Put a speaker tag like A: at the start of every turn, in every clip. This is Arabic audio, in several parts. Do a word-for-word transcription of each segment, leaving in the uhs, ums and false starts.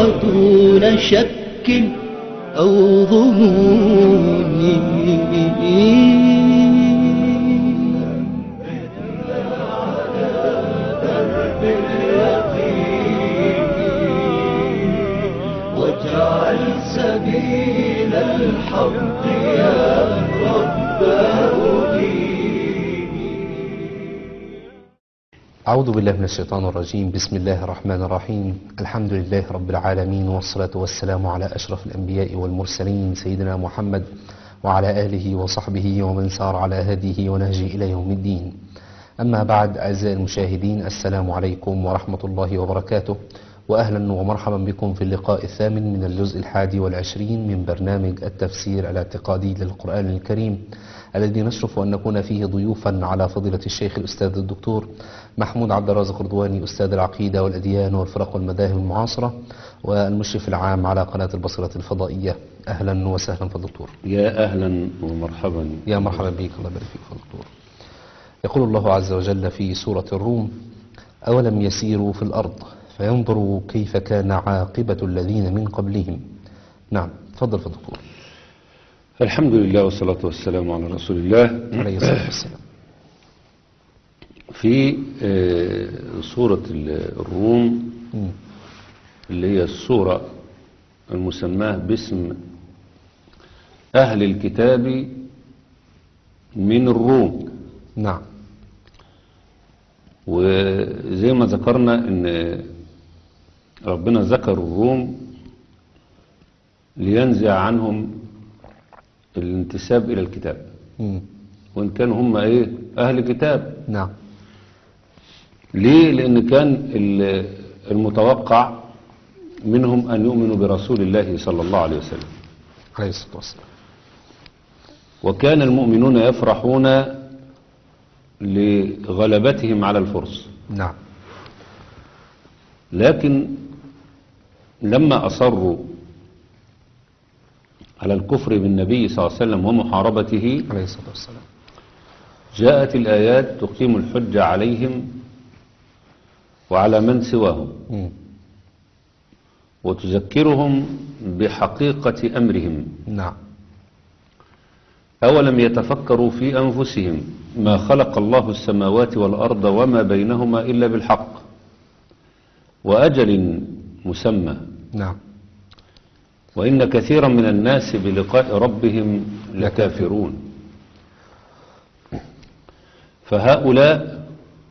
A: دون شك أو ظنون. واجعل سبيل الحق يا رب أديني.
B: أعوذ بالله من الشيطان الرجيم. بسم الله الرحمن الرحيم. الحمد لله رب العالمين، والصلاة والسلام على أشرف الأنبياء والمرسلين سيدنا محمد وعلى آله وصحبه ومن سار على هديه ونهجه إلى يوم الدين. أما بعد، أعزائي المشاهدين، السلام عليكم ورحمة الله وبركاته، وأهلا ومرحبا بكم في اللقاء الثامن من الجزء الحادي والعشرين من برنامج التفسير الاعتقادي للقرآن الكريم، الذي نشرف أن نكون فيه ضيوفا على فضيلة الشيخ الأستاذ الدكتور محمود عبد الرازق رضواني، أستاذ العقيدة والأديان والفرق والمذاهب المعاصرة، والمشرف العام على قناة البصرة الفضائية. أهلا وسهلا فالدكتور.
C: يا أهلا ومرحبا.
B: يا مرحبا بك، الله يبارك فيك فالدكتور. يقول الله عز وجل في سورة الروم: أولم يسيروا في الأرض فينظروا كيف كان عاقبة الذين من قبلهم. نعم، تفضل فالدكتور.
C: الحمد لله والصلاة والسلام على رسول الله
B: عليه الصلاة والسلام.
C: في سورة الروم اللي هي السورة المسماة باسم أهل الكتاب من الروم.
B: نعم.
C: وزي ما ذكرنا ان ربنا ذكر الروم لينزع عنهم الانتساب الى الكتاب،
B: مم.
C: وان كانوا هم ايه اهل كتاب.
B: نعم.
C: ليه؟ لان كان المتوقع منهم ان يؤمنوا برسول الله صلى الله عليه وسلم
B: عليه الصلاة والسلام،
C: وكان المؤمنون يفرحون لغلبتهم على الفرس.
B: نعم.
C: لكن لما أصروا على الكفر بالنبي صلى الله عليه وسلم ومحاربته
B: عليه الصلاة والسلام،
C: جاءت الآيات تقيم الحجة عليهم وعلى من سواهم،
B: مم.
C: وتذكرهم بحقيقة أمرهم.
B: نعم.
C: أولم يتفكروا في أنفسهم ما خلق الله السماوات والأرض وما بينهما إلا بالحق وأجل مسمى.
B: نعم.
C: وإن كثيرا من الناس بلقاء ربهم لكافرون. فهؤلاء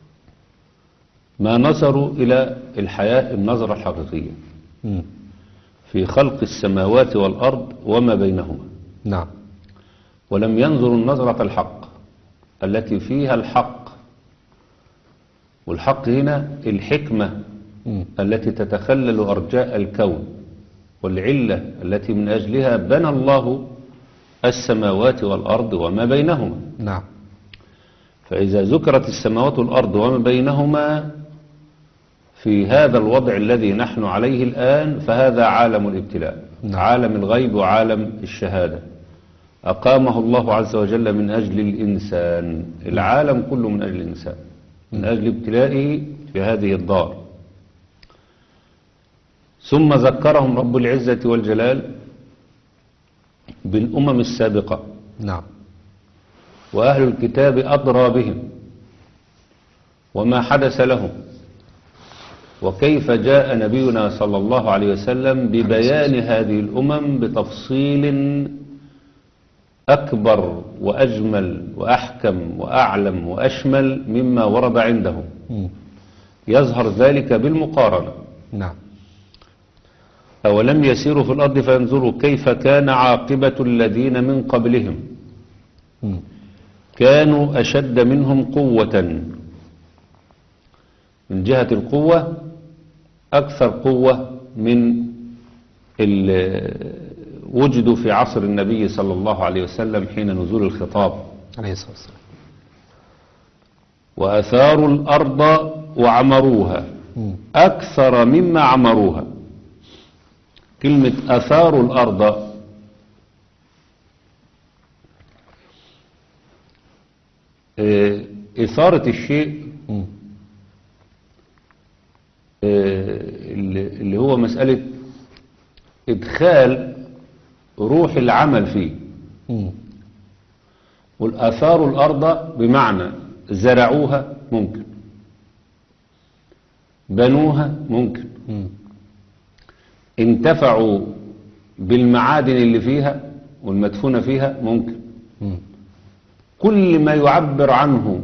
C: ما نظروا إلى الحياة النظرة الحقيقية
B: مم.
C: في خلق السماوات والأرض وما بينهما.
B: نعم.
C: ولم ينظروا النظرة الحق التي فيها الحق، والحق هنا الحكمة
B: مم.
C: التي تتخلل أرجاء الكون، والعلة التي من أجلها بنى الله السماوات والأرض وما بينهما.
B: نعم.
C: فإذا ذكرت السماوات والأرض وما بينهما في هذا الوضع الذي نحن عليه الآن، فهذا عالم الابتلاء.
B: نعم.
C: عالم الغيب وعالم الشهادة أقامه الله عز وجل من أجل الإنسان. العالم كله من أجل الإنسان، من أجل ابتلائه في هذه الدار. ثم ذكرهم رب العزة والجلال بالأمم السابقة.
B: نعم.
C: وأهل الكتاب أدرى بهم وما حدث لهم، وكيف جاء نبينا صلى الله عليه وسلم ببيان هذه الأمم بتفصيل أكبر وأجمل وأحكم وأعلم وأشمل مما ورد عندهم.
B: مم.
C: يظهر ذلك بالمقارنة.
B: نعم.
C: أولم يسيروا في الأرض فينظروا كيف كان عاقبة الذين من قبلهم
B: مم.
C: كانوا أشد منهم قوة. من جهة القوة أكثر قوة من وجدوا في عصر النبي صلى الله عليه وسلم حين نزول الخطاب
B: عليه الصلاة والسلام.
C: وأثاروا الأرض وعمروها
B: مم.
C: أكثر مما عمروها. كلمة أثاروا الأرض إثارة الشيء اللي هو مسألة إدخال روح العمل فيه.
B: مم.
C: والآثار الأرض بمعنى زرعوها ممكن، بنوها ممكن،
B: مم.
C: انتفعوا بالمعادن اللي فيها والمدفونة فيها ممكن.
B: مم.
C: كل ما يعبر عنه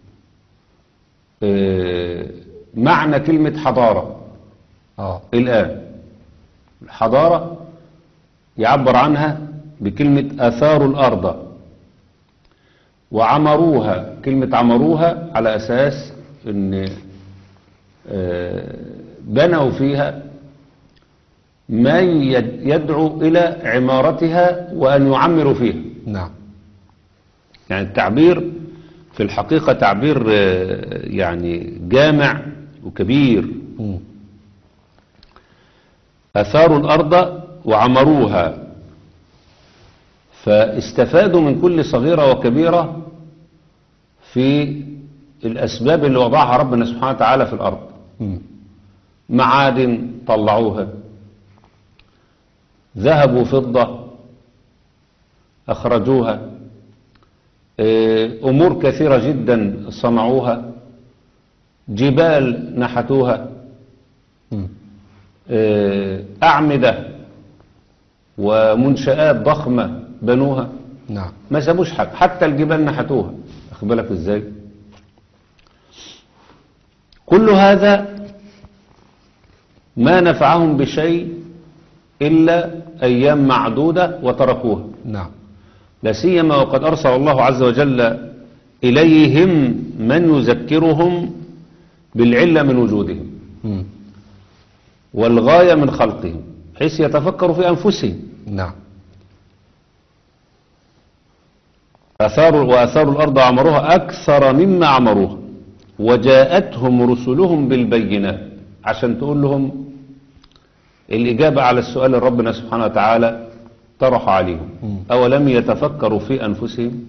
C: آه، معنى كلمة حضارة
B: اه
C: الآن، الحضارة يعبر عنها بكلمة آثار الأرض. وعمروها، كلمة عمروها على أساس أن آه، بنوا فيها ما يد- يدعو إلى عمارتها وأن يعمروا فيها.
B: نعم.
C: يعني التعبير في الحقيقة تعبير آه، يعني جامع وكبير.
B: مم.
C: أثاروا الأرض وعمروها، فاستفادوا من كل صغيرة وكبيرة في الأسباب اللي وضعها ربنا سبحانه وتعالى في الأرض.
B: مم.
C: معادن طلعوها، ذهب وفضة أخرجوها، آه، أمور كثيرة جدا صنعوها، جبال نحتوها،
B: مم.
C: آه، أعمدة ومنشآت ضخمة بنوها،
B: نعم.
C: ما سابوش حاجة، حتى الجبال نحتوها. أخد بالك إزاي؟ كل هذا ما نفعهم بشيء إلا أيام معدودة وتركوها.
B: نعم.
C: لا سيما وقد أرسل الله عز وجل إليهم من يذكرهم بالعلة من وجودهم
B: مم.
C: والغاية من خلقهم، حيث يتفكروا في أنفسهم.
B: نعم.
C: أثاروا وأثاروا الأرض عمروها أكثر مما عمروها وجاءتهم رسلهم بالبينات، عشان تقول لهم الإجابة على السؤال اللي ربنا سبحانه وتعالى طرح عليهم.
B: مم.
C: أولم يتفكروا في أنفسهم؟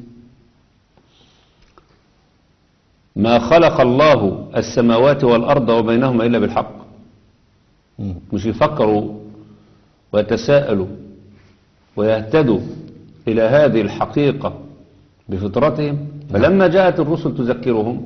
C: ما خلق الله السماوات والأرض وبينهما إلا بالحق.
B: مم.
C: مش يفكروا ويتساءلوا ويهتدوا إلى هذه الحقيقة بفطرتهم؟ فلما جاءت الرسل تذكرهم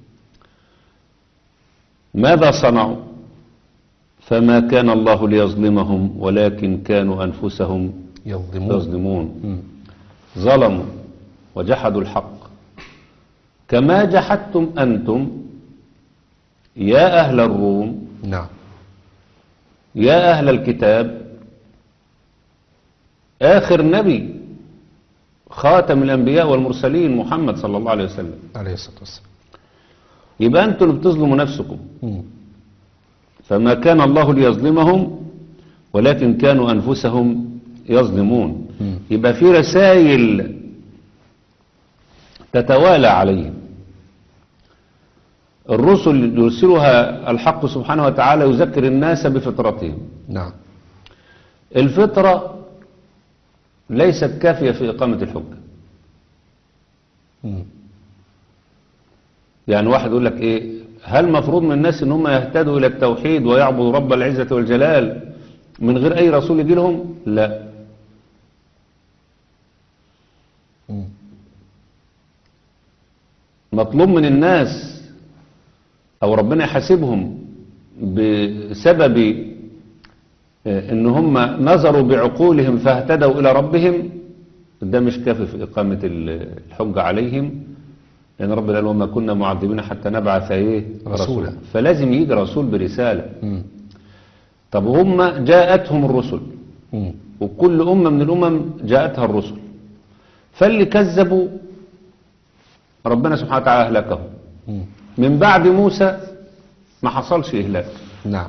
C: ماذا صنعوا؟ فما كان الله ليظلمهم ولكن كانوا أنفسهم
B: يظلمون.
C: يظلمون.
B: مم.
C: ظلموا وجحدوا الحق كما جحدتم أنتم يا أهل الروم،
B: نعم.
C: يا أهل الكتاب. آخر نبي خاتم الأنبياء والمرسلين محمد صلى الله عليه وسلم.
B: عليه الصلاة والسلام.
C: يبقى أنتم اللي بتظلموا نفسكم.
B: مم.
C: فما كان الله ليظلمهم ولكن كانوا أنفسهم يظلمون.
B: مم.
C: يبقى في رسائل تتوالى عليهم، الرسل يرسلها الحق سبحانه وتعالى يذكر الناس بفطرتهم.
B: نعم.
C: الفطرة ليست كافية في إقامة الحجة.
B: مم.
C: يعني واحد يقول لك إيه، هل مفروض من الناس إن هم يهتدوا إلى التوحيد ويعبدوا رب العزة والجلال من غير أي رسول يجي لهم؟ لا.
B: مم.
C: مطلوب من الناس أو ربنا يحاسبهم بسبب آه، إن هم نظروا بعقولهم فاهتدوا إلى ربهم، ده مش كافي في إقامة الحجة عليهم، لأن ربنا قال وما كنا معذبين حتى نبعث إيه
B: رسولا.
C: فلازم يجي رسول برسالة.
B: مم.
C: طب هم جاءتهم الرسل
B: مم.
C: وكل أمة من الأمم جاءتها الرسل، فاللي كذبوا ربنا سبحانه وتعالى أهلكهم.
B: مم.
C: من بعد موسى ما حصلش إهلاك،
B: نعم.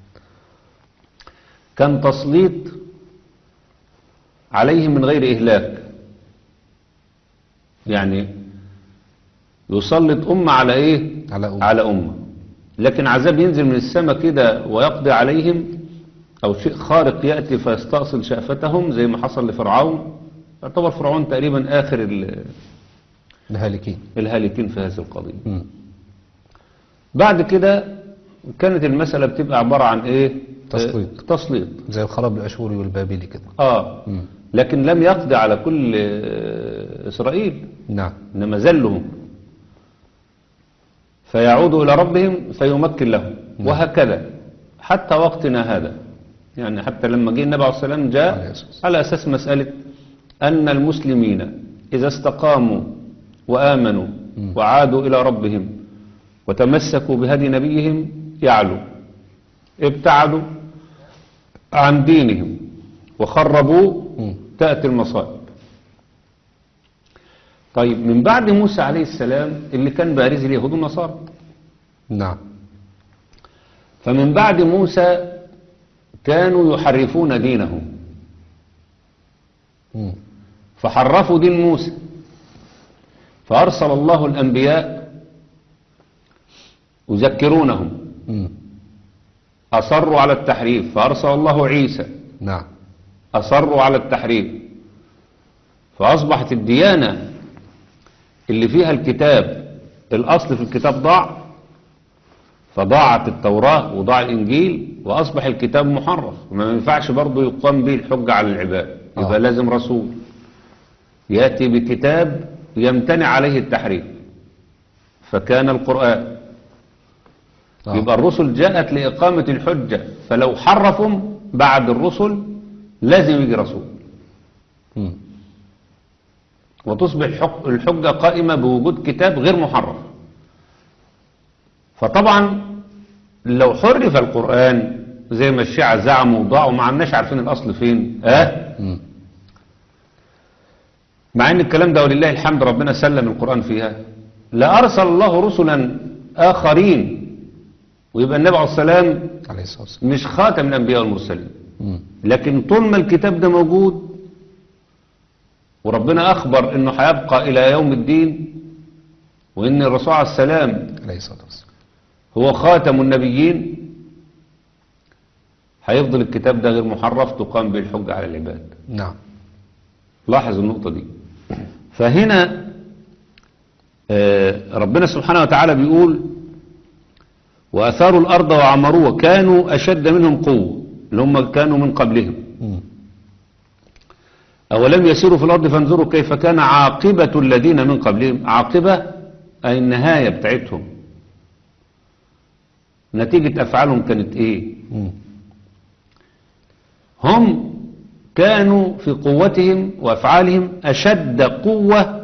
C: كان تسليط عليهم من غير إهلاك. يعني يسلط أمة على إيه؟
B: على أم.
C: على أمة، لكن عذاب ينزل من السماء كده ويقضي عليهم، أو شيء خارق يأتي فيستأصل شأفتهم زي ما حصل لفرعون. يعتبر فرعون تقريبا آخر ال-
B: الهالكين.
C: الهالكين في هذه القضية.
B: مم.
C: بعد كده كانت المسألة بتبقى عبارة عن إيه؟
B: تسليط.
C: تسليط
B: زي الخراب الأشوري والبابلي كده.
C: اه
B: مم.
C: لكن لم يقضي على كل آه، إسرائيل،
B: نعم.
C: إنما ذلهم فيعودوا إلى ربهم فيمكن لهم.
B: نعم.
C: وهكذا حتى وقتنا هذا، يعني حتى لما جه النبي عليه الصلاة والسلام
B: عليه
C: جاء
B: أساس.
C: على أساس مسألة أن المسلمين إذا استقاموا وآمنوا
B: مم.
C: وعادوا إلى ربهم وتمسكوا بهدي نبيهم يعلو، ابتعدوا عن دينهم وخربوا
B: مم.
C: تأتي المصائب. طيب من بعد موسى عليه السلام اللي كان بارز اليهود والنصارى،
B: نعم.
C: فمن بعد موسى كانوا يحرفون دينهم،
B: مم.
C: فحرفوا دين موسى، فأرسل الله الأنبياء يذكرونهم،
B: مم.
C: أصروا على التحريف فأرسل الله عيسى،
B: نعم.
C: أصروا على التحريف، فأصبحت الديانة اللي فيها الكتاب الأصل في الكتاب ضاع، فضاعت التوراة وضاع الإنجيل وأصبح الكتاب محرف، وما ينفعش برضه يقام به الحجة على العباد، يبقى
B: آه.
C: لازم رسول يأتي بكتاب يمتنع عليه التحريف، فكان القرآن.
B: آه.
C: يبقى الرسل جاءت لإقامة الحجة، فلو حرفهم بعد الرسل لازم يجي رسول،
B: مم.
C: وتصبح الحق- الحجة قائمة بوجود كتاب غير محرف. فطبعا لو حرف القرآن زي ما الشيعة زعموا وضاعوا ما عمناش عارفين الأصل فين، اه
B: مم.
C: مع ان الكلام ده ولله الحمد ربنا سلم القرآن فيها، لأرسل الله رسلا آخرين، ويبقى النبي عليه السلام
B: عليه الصلاة والسلام.
C: مش خاتم الأنبياء والمرسلين.
B: مم.
C: لكن طول ما الكتاب ده موجود وربنا أخبر أنه هيبقى إلى يوم الدين، وأن الرسول عليه السلام
B: عليه الصلاة والسلام.
C: هو خاتم النبيين، هيفضل الكتاب ده غير محرف تقام به الحجة على العباد.
B: نعم.
C: لاحظ النقطة دي. فهنا آه، ربنا سبحانه وتعالى بيقول وأثاروا الأرض وعمروها كانوا أشد منهم قوة، اللي هم كانوا من قبلهم.
B: مم.
C: أولم يسيروا في الأرض فانظروا كيف كان عاقبة الذين من قبلهم. عاقبة أي النهاية بتاعتهم، نتيجة أفعالهم كانت إيه.
B: مم.
C: هم كانوا في قوتهم وأفعالهم أشد قوة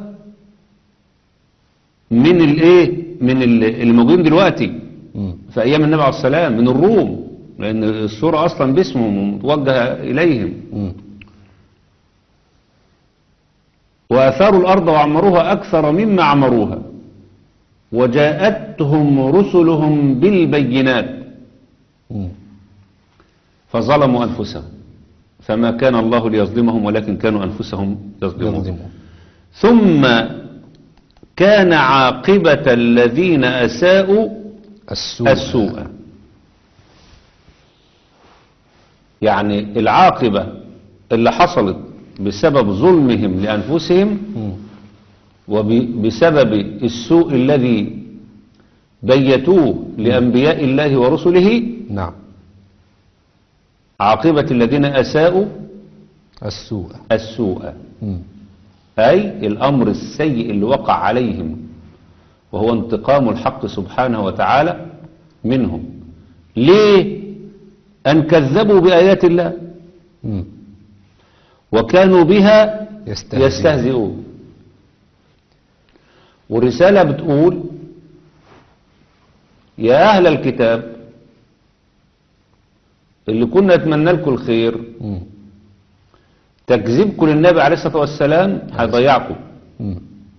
C: من الإيه من ال- الموجودين دلوقتي
B: مم.
C: في أيام النبي عليه السلام من الروم، لأن السورة أصلا باسمهم ومتوجهة إليهم.
B: مم.
C: وأثاروا الأرض وعمروها أكثر مما عمروها وجاءتهم رسلهم بالبينات
B: مم.
C: فظلموا أنفسهم، فما كان الله ليظلمهم ولكن كانوا أنفسهم يظلمون.
B: يظلمون.
C: ثم كان عاقبة الذين أساءوا
B: السوء.
C: السوء، يعني العاقبة اللي حصلت بسبب ظلمهم لأنفسهم
B: مم.
C: وبسبب السوء الذي بيتوه لأنبياء الله ورسله،
B: نعم.
C: عاقبة الذين أساءوا
B: السوء.
C: السوء،
B: مم.
C: أي الأمر السيء اللي وقع عليهم، وهو انتقام الحق سبحانه وتعالى منهم. ليه؟ أن كذبوا بآيات الله
B: مم.
C: وكانوا بها
B: يستهزئون.
C: يستهزئون. والرسالة بتقول يا أهل الكتاب اللي كنا نتمنى لكم الخير،
B: مم.
C: تكذيبكم للنبي عليه الصلاة والسلام هيضيعكم.
B: مم.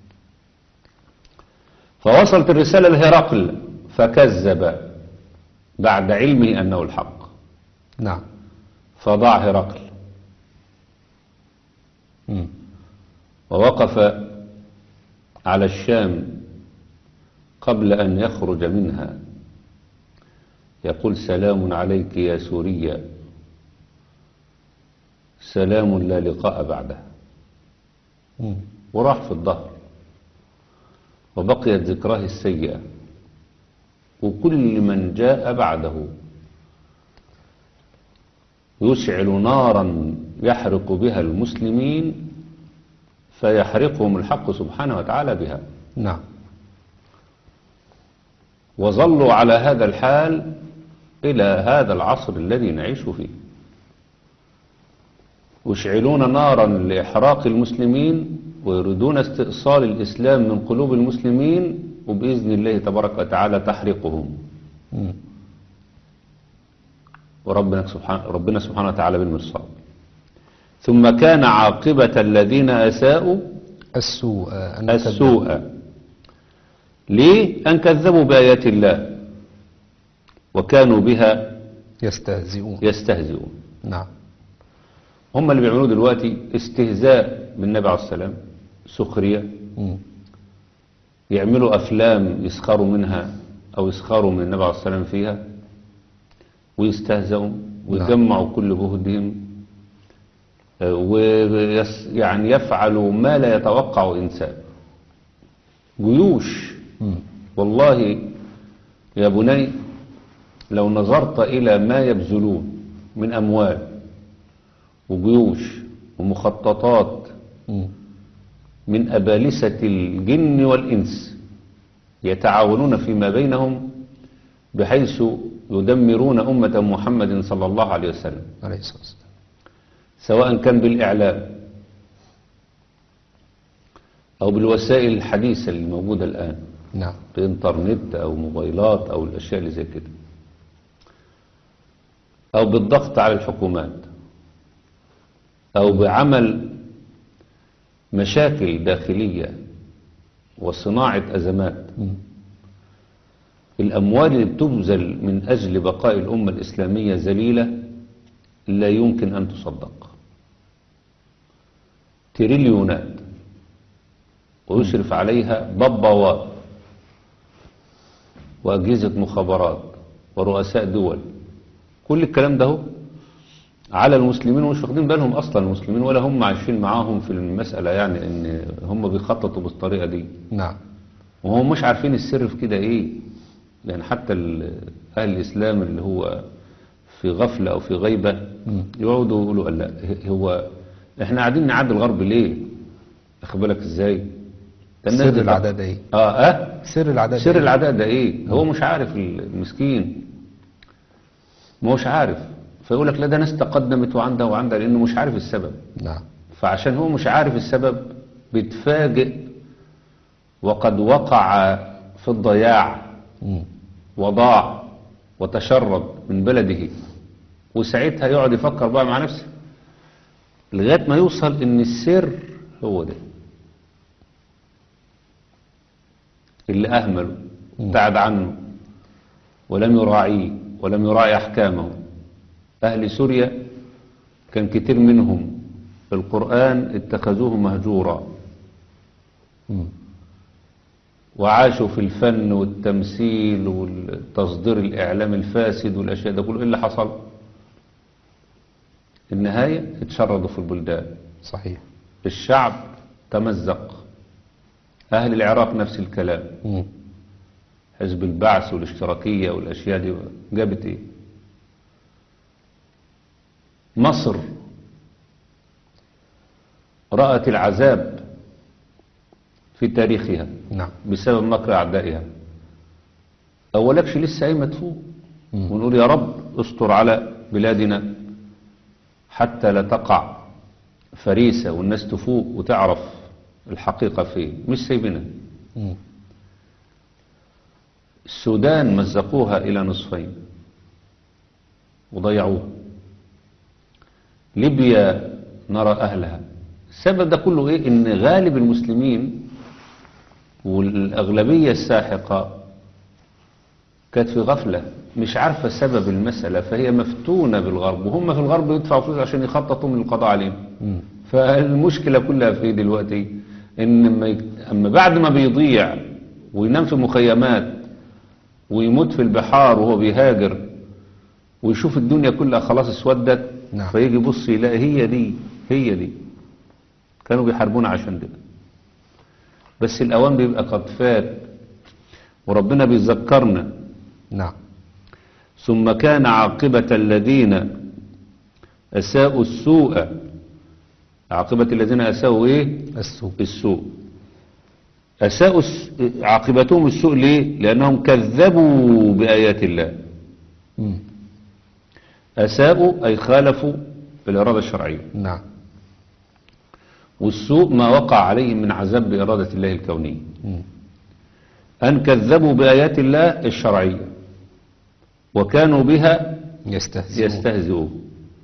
C: فوصلت الرسالة لهرقل فكذب بعد علمه أنه الحق،
B: نعم.
C: فضاع هرقل
B: مم.
C: ووقف على الشام قبل أن يخرج منها يقول سلام عليك يا سوريا، سلام لا لقاء بعدها.
B: مم.
C: وراح في الظهر وبقيت ذكراه السيئة، وكل من جاء بعده يشعل نارا يحرق بها المسلمين فيحرقهم الحق سبحانه وتعالى بها.
B: نعم.
C: وظلوا على هذا الحال إلى هذا العصر الذي نعيش فيه، يشعلون نارا لإحراق المسلمين ويريدون استئصال الإسلام من قلوب المسلمين، وبإذن الله تبارك وتعالى تحرقهم.
B: مم.
C: وربنا سبحانه, ربنا سبحانه وتعالى بالمرصاد. ثم كان عاقبة الذين أساءوا
B: السوء أن
C: السوء. ليه؟ أن كذبوا بآيات الله وكانوا بها
B: يستهزئون.
C: يستهزئون.
B: نعم.
C: هم اللي بيعملوه دلوقتي استهزاء بالنبي عليه السلام، سخرية.
B: مم.
C: يعملوا أفلام يسخروا منها أو يسخروا من النبي عليه السلام فيها ويستهزئوا ويجمعوا كل جهدهم، ويعني يفعلوا ما لا يتوقع إنسان. جيوش.
B: مم.
C: والله يا بني لو نظرت إلى ما يبذلون من أموال وجيوش ومخططات
B: مم.
C: من أبالسة الجن والإنس يتعاونون فيما بينهم بحيث يدمرون أمة محمد صلى الله عليه وسلم،
B: عليه الصلاة والسلام،
C: سواء كان بالإعلام أو بالوسائل الحديثة اللي موجودة الآن،
B: نعم،
C: بإنترنت أو موبايلات أو الأشياء اللي زي كده، أو بالضغط على الحكومات، أو بعمل مشاكل داخلية وصناعة أزمات.
B: مم.
C: الأموال اللي بتبذل من أجل بقاء الأمة الإسلامية ذليلة لا يمكن أن تصدق. تريليونات، ويشرف عليها ببوات وأجهزة مخابرات ورؤساء دول. كل الكلام ده على المسلمين ومش واخدين بالهم أصلا المسلمين، ولا هم عايشين معاهم في المسألة، يعني إن هم بيخططوا بالطريقة دي.
B: نعم.
C: وهم مش عارفين السر في كده إيه، يعني حتى أهل الإسلام اللي هو في غفلة أو في غيبة يقعدوا يقولوا لا هو إحنا قاعدين نعد الغرب ليه؟ أخد بالك إزاي؟
B: سر العداء ده إيه؟
C: آه آه
B: سر العداء
C: سر
B: ده
C: العداء ده إيه؟ هو مش عارف المسكين، ما هوش عارف، فيقول لك لا ده ناس تقدمت وعندها وعندها، لأنه مش عارف السبب.
B: نعم.
C: فعشان هو مش عارف السبب بيتفاجئ وقد وقع في الضياع
B: مم.
C: وضاع وتشرد من بلده، وساعتها يقعد يفكر بقى مع نفسه لغاية ما يوصل ان السر هو ده اللي اهمله، ابتعد عنه ولم يراعيه ولم يراعي احكامه. اهل سوريا كان كتير منهم القرآن اتخذوه مهجورا،
B: مم.
C: وعاشوا في الفن والتمثيل والتصدير الإعلام الفاسد والأشياء ده كله. إيه اللي حصل؟ النهاية اتشردوا في البلدان،
B: صحيح.
C: الشعب تمزق. أهل العراق نفس الكلام،
B: مم.
C: حزب البعث والاشتراكية والأشياء دي جابت إيه؟ مصر رأت العذاب في تاريخها
B: نعم.
C: بسبب مكر أعدائها. أولكش لسه أي مدفوع، ونقول يا رب استر على بلادنا حتى لا تقع فريسة والناس تفوق وتعرف الحقيقة فين. مش سايبنا.
B: مم.
C: السودان مزقوها إلى نصفين وضيعوها. ليبيا نرى أهلها. السبب ده كله إيه؟ إن غالب المسلمين والأغلبية الساحقة كانت في غفلة، مش عارفة سبب المسألة، فهي مفتونة بالغرب، وهم في الغرب يدفعوا فلوس عشان يخططوا من القضاء عليهم.
B: مم.
C: فالمشكلة كلها في دلوقتي إن ما يك... أما بعد ما بيضيع وينام في مخيمات ويموت في البحار وهو بيهاجر ويشوف الدنيا كلها خلاص اسودت،
B: نعم.
C: فيجي يبص يلاقي هي دي هي دي كانوا بيحاربونا عشان ده. بس الأوان بيبقى قد فات، وربنا بيذكرنا.
B: نعم.
C: ثم كان عاقبة الذين أساءوا السوء، عاقبة الذين أساءوا إيه؟
B: السوء.
C: السوء. أساءوا الس... عاقبتهم السوء ليه؟ لأنهم كذبوا بآيات الله.
B: مم.
C: أساءوا أي خالفوا الإرادة الشرعية،
B: نعم.
C: والسوء ما وقع عليهم من عذاب بإرادة الله الكونية.
B: مم.
C: أن كذبوا بآيات الله الشرعية وكانوا بها
B: يستهزئون.
C: يستهزئون.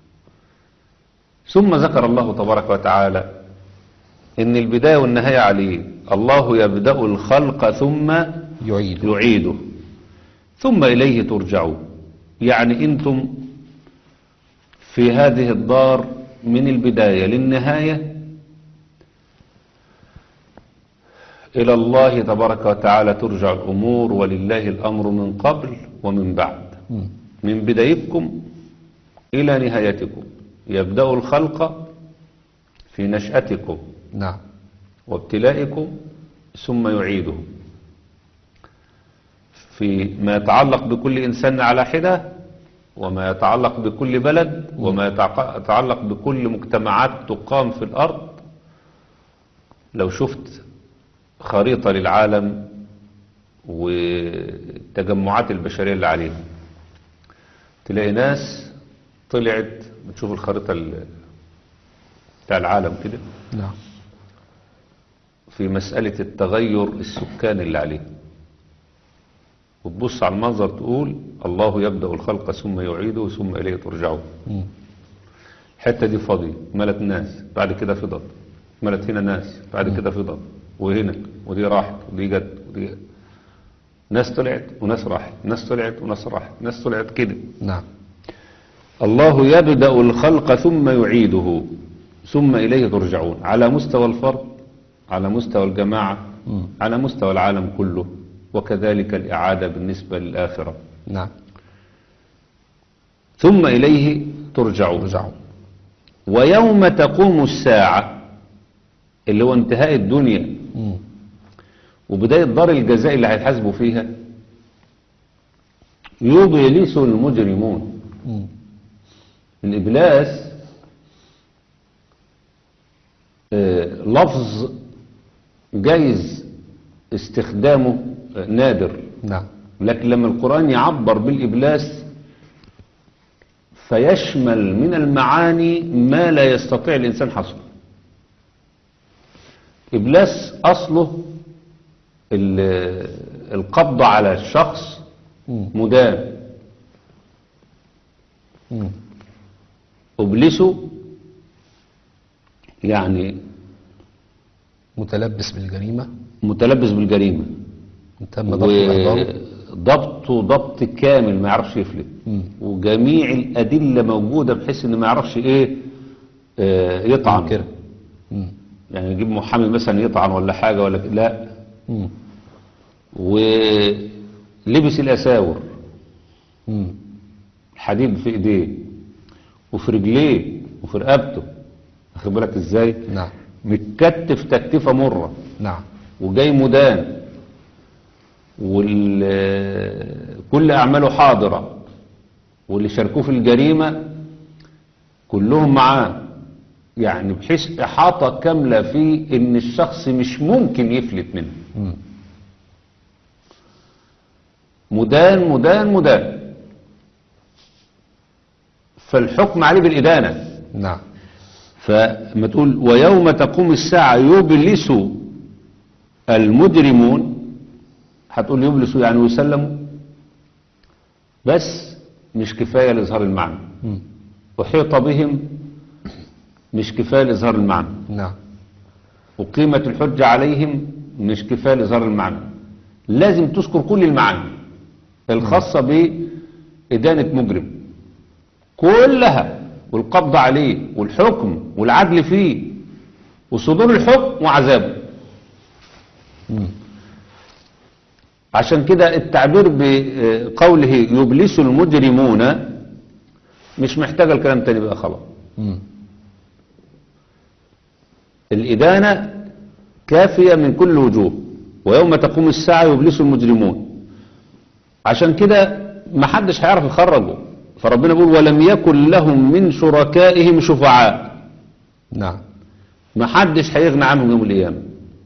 C: ثم ذكر الله تبارك وتعالى إن البداية والنهاية عليه. الله يبدأ الخلق ثم
B: يعيد.
C: يعيده ثم إليه ترجعون. يعني أنتم في هذه الدار من البداية للنهاية إلى الله تبارك وتعالى ترجع الأمور، ولله الأمر من قبل ومن بعد.
B: مم.
C: من بدايتكم إلى نهايتكم يبدأ الخلق في نشأتكم
B: نعم.
C: وابتلائكم ثم يعيده في ما يتعلق بكل إنسان على حدة، وما يتعلق بكل بلد، وما يتعلق بكل مجتمعات تقام في الأرض. لو شفت خريطة للعالم والتجمعات البشرية اللي عليها، تلاقي ناس طلعت بتشوف الخريطة ال- بتاع العالم كده
B: نعم.
C: في مسألة التغير السكاني اللي عليه، وتبص على المنظر تقول الله يبدأ الخلق ثم يعيده ثم إليه ترجعون.
B: مم.
C: الحتة دي فاضية ملت ناس، بعد كده فضت، ملت هنا ناس، بعد كده فضت، وهنا ودي راحت ودي جت ودي جت. ناس طلعت وناس راحت، ناس طلعت وناس راحت، ناس طلعت كده.
B: نعم.
C: الله يبدأ الخلق ثم يعيده ثم إليه ترجعون، على مستوى الفرد، على مستوى الجماعة،
B: مم.
C: على مستوى العالم كله، وكذلك الإعادة بالنسبة للآخرة.
B: نعم.
C: ثم إليه ترجعون.
B: رجعوا.
C: ويوم تقوم الساعة اللي هو انتهاء الدنيا
B: مم.
C: وبداية دار الجزاء اللي هيتحاسبوا فيها، يبلس المجرمون.
B: مم.
C: الإبلاس آه، لفظ جايز استخدامه آه، نادر،
B: نعم.
C: لكن لما القرآن يعبر بالإبلاس فيشمل من المعاني ما لا يستطيع الإنسان حصره. إبلاس أصله ال- القبض على الشخص
B: مم.
C: مدان.
B: مم.
C: أبلسه يعني
B: متلبس بالجريمة.
C: متلبس بالجريمة،
B: تم ضبط الأحضار.
C: وضبطه ضبط كامل ما يعرفش يفلت،
B: مم.
C: وجميع الأدلة موجودة بحيث إنه ما يعرفش إيه آه، يطعن.
B: ينكر. مم.
C: يعني يجيب محامي مثلا يطعن ولا حاجة ولا ك- لا.
B: مم.
C: ولبس الأساور
B: مم.
C: حديد في إيديه وفي رجليه وفي رقبته، واخد بالك إزاي؟
B: نعم.
C: متكتف تكتفة مرة،
B: نعم.
C: وجاي مدان، وكل أعماله حاضرة، واللي شاركوه في الجريمة كلهم معاه، يعني بحيث إحاطة كاملة في إن الشخص مش ممكن يفلت منه.
B: مم.
C: مدان مدان مدان، فالحكم عليه بالإدانة.
B: نعم.
C: فما تقول ويوم تقوم الساعة يبلس المجرمون، هتقول يبلسوا يعني يسلموا، بس مش كفاية لإظهار المعنى.
B: مم.
C: أحيط بهم مش كفاية لإظهار المعنى.
B: نعم.
C: وقيمة الحجة عليهم مش كفاية لإظهار المعنى. لازم تذكر كل المعاني الخاصة بإدانة مجرم كلها، والقبض عليه والحكم والعدل فيه وصدور الحكم وعذابه.
B: مم.
C: عشان كده التعبير بقوله يبلس المجرمون مش محتاج الكلام تاني بقى خلاص.
B: مم.
C: الإدانة كافية من كل وجوه. ويوم تقوم الساعة يبلس المجرمون، عشان كده ما حدش هيعرف يخرجه فربنا بيقول ولم يكن لهم من شركائهم شفعاء،
B: نعم.
C: ما حدش هيغنى عنهم يوم القيامة،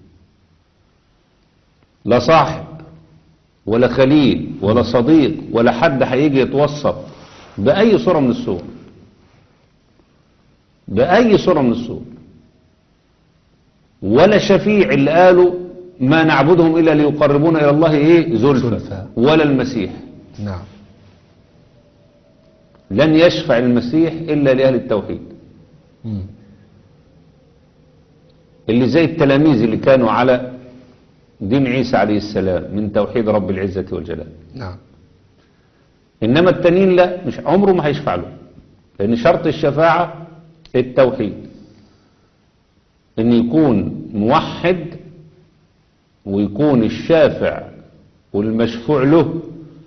C: لا صاحب ولا خليل ولا صديق ولا حد هيجي يتوسط بأي صورة من الصور، بأي صورة من الصور، ولا شفيع اللي قالوا ما نعبدهم إلا ليقربونا إلى الله إيه زلفى،
B: زلفى.
C: ولا المسيح،
B: نعم.
C: لن يشفع المسيح إلا لأهل التوحيد
B: مم.
C: اللي زي التلاميذ اللي كانوا على دين عيسى عليه السلام من توحيد رب العزة والجلال.
B: نعم.
C: إنما التانيين لا، مش عمره ما هيشفع له، لأن شرط الشفاعة التوحيد، إن يكون موحد ويكون الشافع والمشفوع له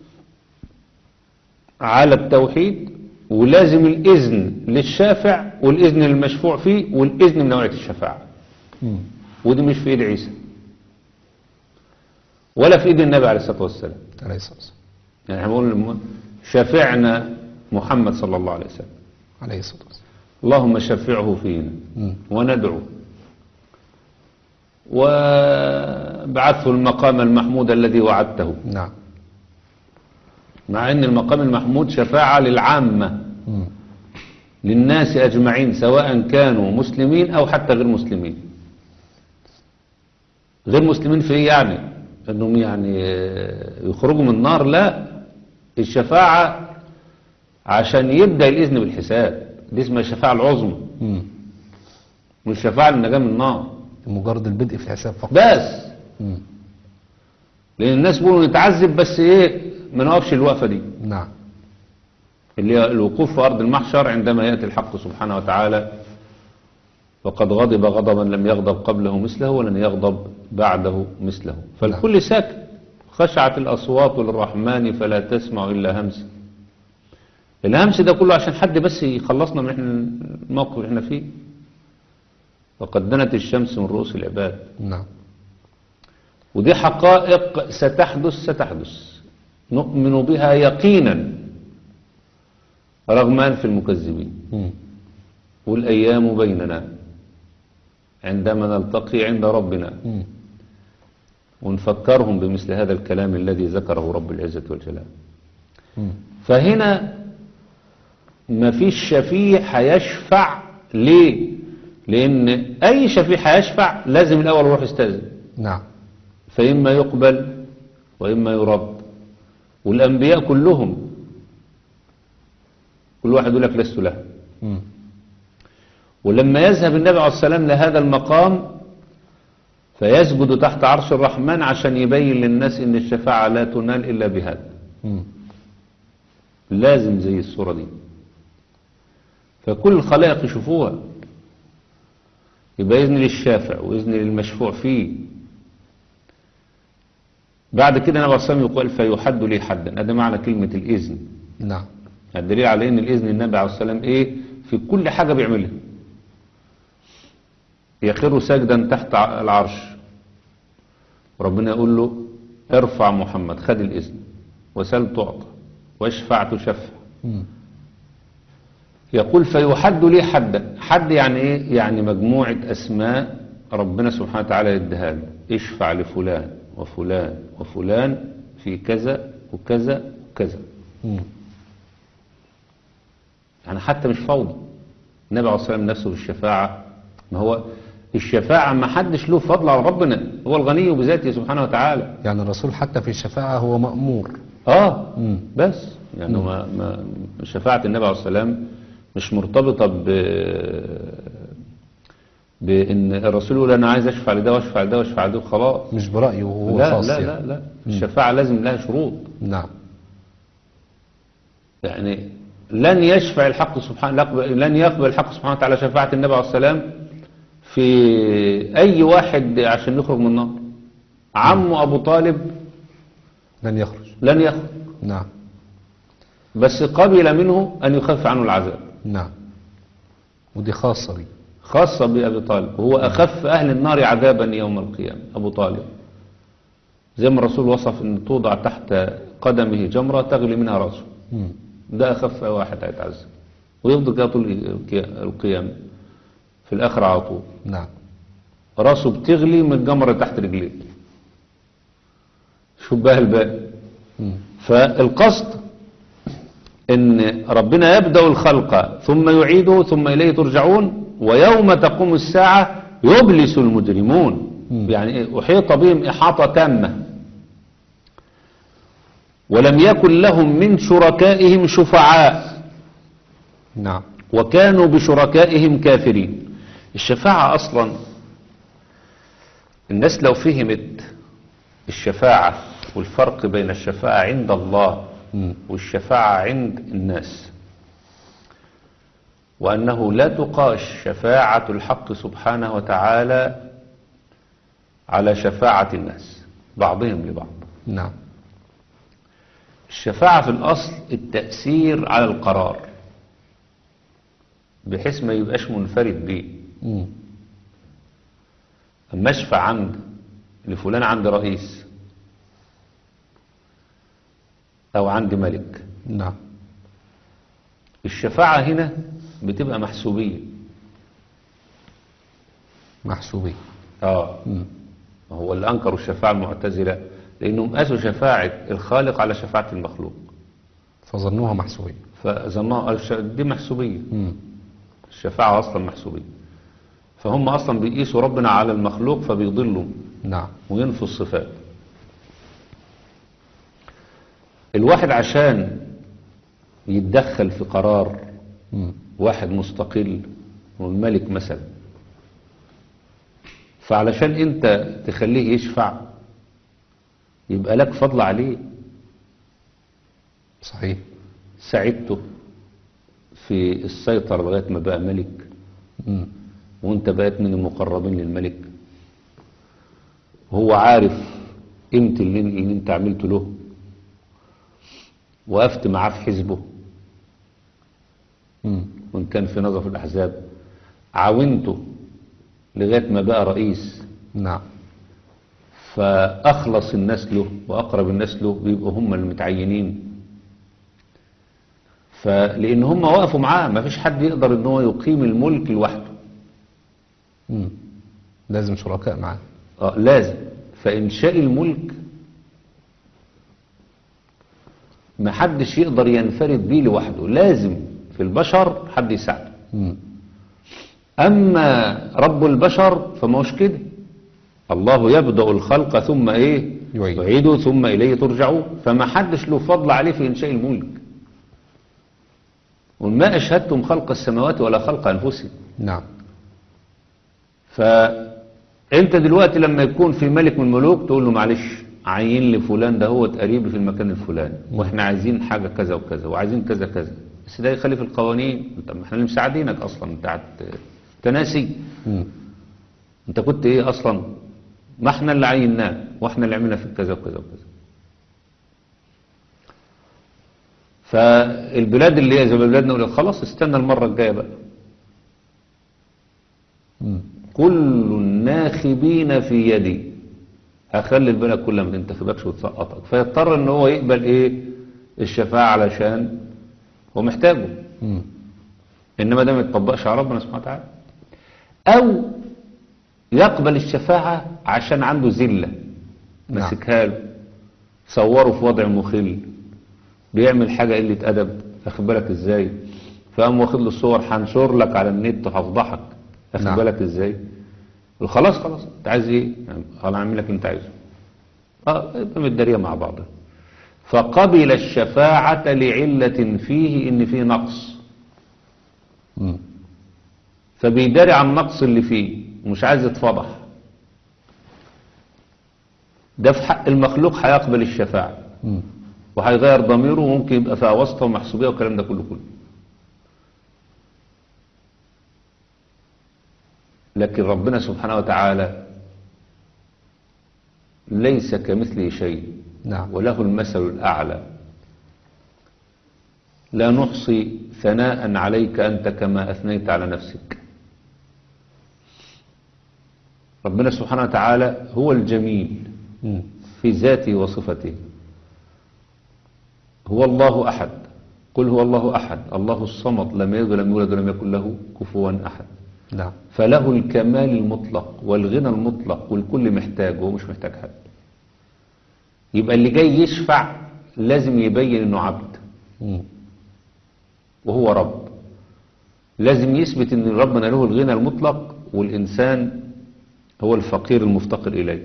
C: على التوحيد، ولازم الإذن للشافع والإذن للمشفوع فيه والإذن من نوعية الشفاعة.
B: مم.
C: ودي مش في إيد عيسى ولا في إيد النبي عليه الصلاة والسلام.
B: عليه الصلاة والسلام.
C: يعني هنقول شفعنا محمد صلى الله عليه وسلم،
B: عليه الصلاة والسلام.
C: اللهم شفعه فينا
B: مم.
C: وندعو وبعثه المقام المحمود الذي وعدته،
B: نعم.
C: مع ان المقام المحمود شفاعة للعامة
B: مم.
C: للناس اجمعين سواء كانوا مسلمين او حتى غير مسلمين. غير مسلمين في ايه يعني؟ انهم يعني يخرجوا من النار؟ لا، الشفاعة عشان يبدأ الإذن بالحساب، دي اسمها الشفاعة العظمى،
B: مم.
C: مش الشفاعة للنجاة من النار
B: مجرد البدء في الحساب فقط.
C: بس.
B: مم.
C: لأن الناس بيقولوا نتعذب بس إيه، ما نقفش الوقفة دي،
B: نعم. اللي
C: اللي هي الوقوف في أرض المحشر عندما يأتي الحق سبحانه وتعالى وقد غضب غضبا لم يغضب قبله مثله ولن يغضب بعده مثله، فالكل ساكت، خشعت الأصوات للرحمن فلا تسمع إلا همس. الهمس ده كله عشان حد بس يخلصنا من إحنا الموقف اللي احنا فيه. وقد دنت الشمس من رؤوس العباد.
B: نعم.
C: ودي حقائق ستحدث ستحدث نؤمن بها يقينا رغم أنف المكذبين.
B: مم.
C: والأيام بيننا عندما نلتقي عند ربنا
B: مم.
C: ونفكرهم بمثل هذا الكلام الذي ذكره رب العزة والجلال.
B: مم.
C: فهنا ما فيش شفيع هيشفع. ليه؟ لأن أي شفيع هيشفع لازم الأول يروح يستأذن،
B: نعم.
C: فإما يقبل وإما يرد. والأنبياء كلهم كل واحد يقول لك لست له.
B: مم.
C: ولما يذهب النبي عليه الصلاة والسلام لهذا المقام فيسجد تحت عرش الرحمن عشان يبين للناس ان الشفاعة لا تنال إلا بهذا.
B: مم.
C: لازم زي الصورة دي، فكل الخلائق يشوفوها، يبقى إذن للشافع وإذن للمشفوع فيه. بعد كده النبي عليه الصلاة والسلام يقول فيحد لي حدا. هذا معنى كلمة الإذن.
B: نعم.
C: الدليل على ان الإذن النبي عليه الصلاة والسلام ايه في كل حاجة بيعملها. يخر ساجدا تحت العرش وربنا يقول له ارفع محمد، خد الإذن، وسل تعطى، واشفع تشفع.
B: مم.
C: يقول فيحد لي حدا. حد يعني ايه؟ يعني مجموعة اسماء ربنا سبحانه وتعالى يديها له، اشفع لفلان وفلان وفلان في كذا وكذا وكذا.
B: مم.
C: يعني حتى مش فوضى. النبي عليه الصلاة والسلام نفسه في الشفاعة، ما هو الشفاعة ما حدش له فضل على ربنا، هو الغني بذاته سبحانه وتعالى.
B: يعني الرسول حتى في الشفاعة هو مأمور.
C: اه
B: مم.
C: بس يعني ما ما شفاعة النبي عليه الصلاة والسلام مش مرتبطة ب بان الرسول يقول انا عايز اشفع لده واشفع لده واشفع لده خلاص.
B: مش برأيه هو
C: لا
B: خاص
C: لا
B: يعني.
C: لا لا الشفاعة لازم لها شروط.
B: نعم.
C: يعني لن يشفع الحق سبحانه لن يقبل الحق سبحانه وتعالى شفاعة النبي عليه السلام في أي واحد عشان يخرج من النار. عمه أبو طالب
B: لن يخرج.
C: لن يخرج.
B: نعم.
C: بس قبل منه أن يخف عنه العذاب.
B: نعم. ودي خاصة بي.
C: خاصة بأبي طالب، وهو أخف أهل النار عذابا يوم القيامة أبو طالب. زي ما الرسول وصف أن توضع تحت قدمه جمرة تغلي منها رأسه.
B: مم.
C: ده أخف واحد هيتعذب ويفضل كده طول القيام في الآخر على طول.
B: نعم.
C: راسه بتغلي من الجمرة تحت رجليه. شوف بقى الباقي.
B: مم.
C: فالقصد ان ربنا يبدأ الخلق ثم يعيده ثم إليه ترجعون، ويوم تقوم الساعة يبلس المجرمون.
B: مم.
C: يعني أحيط بهم إحاطة تامة، ولم يكن لهم من شركائهم شفعاء،
B: نعم.
C: وكانوا بشركائهم كافرين. الشفاعة أصلا الناس لو فهمت الشفاعة والفرق بين الشفاعة عند الله
B: مم.
C: والشفاعة عند الناس، وأنه لا تقاس شفاعة الحق سبحانه وتعالى على شفاعة الناس بعضهم لبعض.
B: نعم.
C: الشفاعة في الأصل التأثير على القرار بحيث ما يبقاش منفرد به.
B: مم.
C: أما اشفع عند لفلان عند رئيس أو عند ملك،
B: نعم.
C: الشفاعة هنا بتبقى محسوبية.
B: محسوبي.
C: آه
B: مم.
C: هو اللي أنكروا الشفاعة المعتزلة لأنهم قاسوا شفاعة الخالق على شفاعة المخلوق،
B: فظنوها محسوبي.
C: فظنوها قالوا الش- دي محسوبية.
B: مم.
C: الشفاعة أصلا محسوبية، فهم أصلا بيقيسوا ربنا على المخلوق فبيضلوا
B: نعم.
C: وينفوا الصفات. الواحد عشان يتدخل في قرار
B: مم.
C: واحد مستقل والملك مثلا، فعلشان انت تخليه يشفع يبقى لك فضل عليه،
B: صحيح.
C: ساعدته في السيطرة لغاية ما بقى ملك،
B: مم.
C: وانت بقيت من المقربين للملك، هو عارف قيمة اللي اللي انت عملته له، وقفت معاه في حزبه،
B: مم.
C: وان كان في نظر في الأحزاب عاونته لغاية ما بقى رئيس،
B: نعم.
C: فأخلص الناس له وأقرب الناس له بيبقوا هم المتعينين. فلأن هم وقفوا معاه، ما فيش حد يقدر ان هو يقيم الملك لوحده.
B: مم. لازم شركاء معاه.
C: آه لازم. فإنشاء الملك ما حدش يقدر ينفرد بيه لوحده، لازم في البشر حد يساعده.
B: مم.
C: أما رب البشر فما هوش كده، الله يبدأ الخلق ثم إيه
B: يعيد.
C: يعيده ثم إليه ترجعون، فما حدش له فضل عليه في إنشاء الملك. وما أشهدتم خلق السماوات ولا خلق أنفسهم.
B: نعم.
C: فأنت دلوقتي لما يكون في ملك من الملوك تقول له معلش عين لي فلان ده هو قريب في المكان الفلاني، واحنا عايزين حاجة كذا وكذا وعايزين كذا كذا، بس ده يخالف القوانين. طب ما احنا اللي مساعدينك اصلا، انت هت- تناسي.
B: مم.
C: انت كنت ايه اصلا؟ ما احنا اللي عيناه واحنا اللي عملنا فيك كذا وكذا وكذا. فالبلاد اللي هي زي ما بلادنا يقول لك خلاص استنى المرة الجاية بقى.
B: مم.
C: كل الناخبين في يدي، هخلي البلد كلها ما تنتخبكش وتسقطك، فيضطر ان هو يقبل ايه الشفاعة علشان هو محتاجه.
B: مم.
C: انما ده ما يتطبقش على ربنا سبحانه وتعالى، او يقبل الشفاعة عشان عنده ذلة
B: نعم.
C: مسكها له، صوره في وضع مخل، بيعمل حاجة قلة أدب، أخد بالك إزاي؟ فقام واخد له الصور هنشر لك على النت هفضحك، أخد
B: نعم.
C: بالك إزاي؟ يقول خلاص خلاص أنت عايز إيه؟ يعني خلاص أعمل لك اللي أنت عايزه. أه يبقى متدارية مع بعضها. فقبل الشفاعة لعلة فيه إن فيه نقص،
B: مم.
C: فبيداري عن النقص اللي فيه ومش عايز يتفضح. ده في حق المخلوق هيقبل الشفاعة
B: مم.
C: وهيغير ضميره، وممكن يبقى فيها واسطة ومحسوبية والكلام ده كله كله. لكن ربنا سبحانه وتعالى ليس كمثله شيء،
B: نعم.
C: وله المثل الأعلى. لا نحصي ثناء عليك أنت كما أثنيت على نفسك. ربنا سبحانه وتعالى هو الجميل
B: مم.
C: في ذاته وصفته، هو الله أحد قل هو الله أحد الله الصمد لم يلد ولم يولد ولم يكن له كفوا أحد.
B: نعم.
C: فله الكمال المطلق والغنى المطلق والكل محتاج وهو مش محتاج حد. يبقى اللي جاي يشفع لازم يبين انه عبد
B: مم.
C: وهو رب. لازم يثبت ان ربنا له الغنى المطلق والإنسان هو الفقير المفتقر إليه.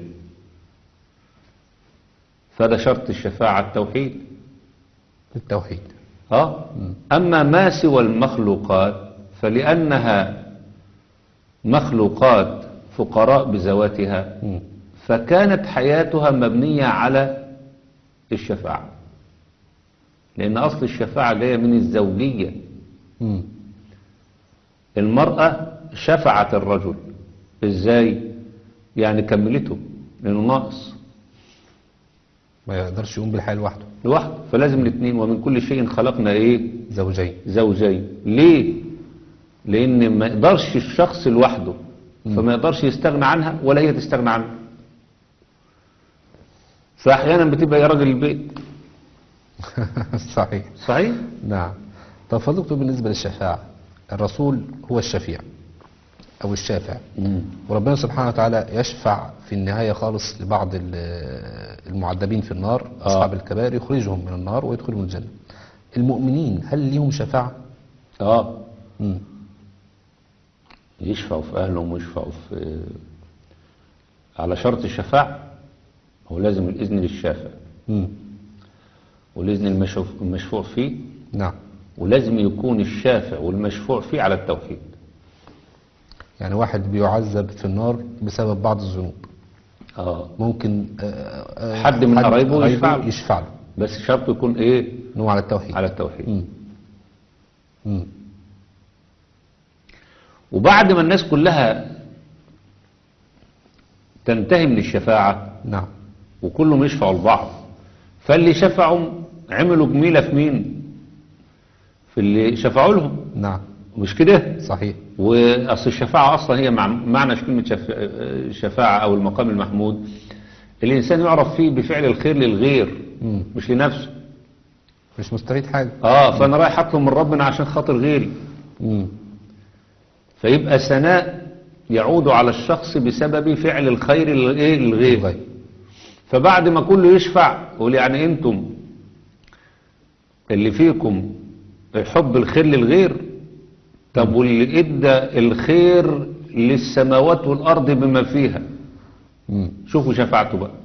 C: فهذا شرط الشفاعة التوحيد.
B: التوحيد.
C: آه. أما ما سوى المخلوقات فلأنها مخلوقات فقراء بذواتها
B: مم.
C: فكانت حياتها مبنية على الشفاعة، لأن أصل الشفاعة جاية من الزوجية.
B: مم.
C: المرأة شفعت الرجل إزاي؟ يعني كملته لأنه ناقص
B: ما يقدرش يقوم بالحياة لوحده
C: لوحده، فلازم الاثنين. ومن كل شيء خلقنا إيه؟
B: زوجين.
C: زوجين. ليه؟ لأن ما يقدرش الشخص لوحده، فما يقدرش يستغنى عنها ولا هي تستغنى عنه. فأحيانا بتبقى يا راجل البيت.
B: صحيح.
C: صحيح؟
B: نعم. طب فضلته بالنسبة للشفاعة، الرسول هو الشفيع أو الشافع،
C: مم.
B: وربنا سبحانه وتعالى يشفع في النهاية خالص لبعض ال- المعذبين في النار،
C: آه.
B: أصحاب الكبائر، يخرجهم من النار ويدخلهم الجنة. المؤمنين هل ليهم شفاعة؟
C: آه
B: مم.
C: يشفعوا في أهلهم ويشفعوا في على شرط الشفاعة. هو لازم الإذن للشافع
B: مم.
C: والإذن المشفوع المشفوع فيه،
B: نعم.
C: ولازم يكون الشافع والمشفوع فيه على التوحيد.
B: يعني واحد بيعذب في النار بسبب بعض الذنوب،
C: آه.
B: ممكن آه، آه،
C: حد من قرايبه يشفع له.
B: يشفع له
C: بس شرطه يكون إيه؟
B: إنه على التوحيد.
C: على التوحيد.
B: مم. مم.
C: وبعد ما الناس كلها تنتهي من الشفاعة
B: نعم.
C: وكلهم يشفعوا لبعض، فاللي شفعوا عملوا جميلة في مين؟ في اللي شفعوا لهم.
B: نعم.
C: مش كده؟
B: صحيح.
C: وأصل الشفاعة أصلا هي مع معنى كلمة شف- الشفاعة أو المقام المحمود، الإنسان يعرف فيه بفعل الخير للغير
B: مم.
C: مش لنفسه.
B: مش مستفيد حاجة.
C: آه فأنا رايح أطلب من ربنا عشان خاطر غيري،
B: مم.
C: فيبقى ثناء يعود على الشخص بسبب فعل الخير للإيه؟ للغير.
B: الغير.
C: فبعد ما كله يشفع يقول يعني انتم اللي فيكم حب الخير للغير، طب واللي ادى الخير للسماوات والارض بما فيها،
B: مم.
C: شوفوا شفاعته بقى.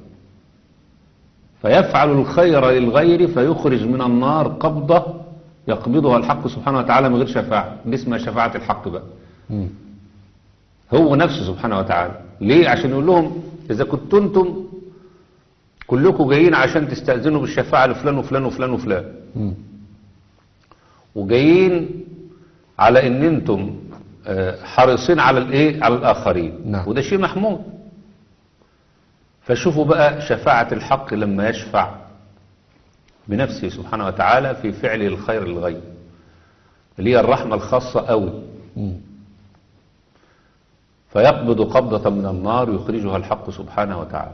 C: فيفعل الخير للغير فيخرج من النار قبضة يقبضها الحق سبحانه وتعالى من غير شفاعة، دي اسمها شفاعة الحق بقى.
B: مم.
C: هو نفسه سبحانه وتعالى. ليه؟ عشان يقول لهم إذا كنتم انتم كلكم جايين عشان تستأذنوا بالشفاعة لفلان وفلان وفلان وفلان،
B: مم.
C: وجايين على ان انتم آه، حريصين على الايه؟ على الاخرين.
B: نعم.
C: وده شيء محمود. فشوفوا بقى شفاعة الحق لما يشفع بنفسه سبحانه وتعالى في فعل الخير للغير، اللي هي الرحمة الخاصة قوي.
B: مم.
C: فيقبض قبضة من النار يخرجها الحق سبحانه وتعالى.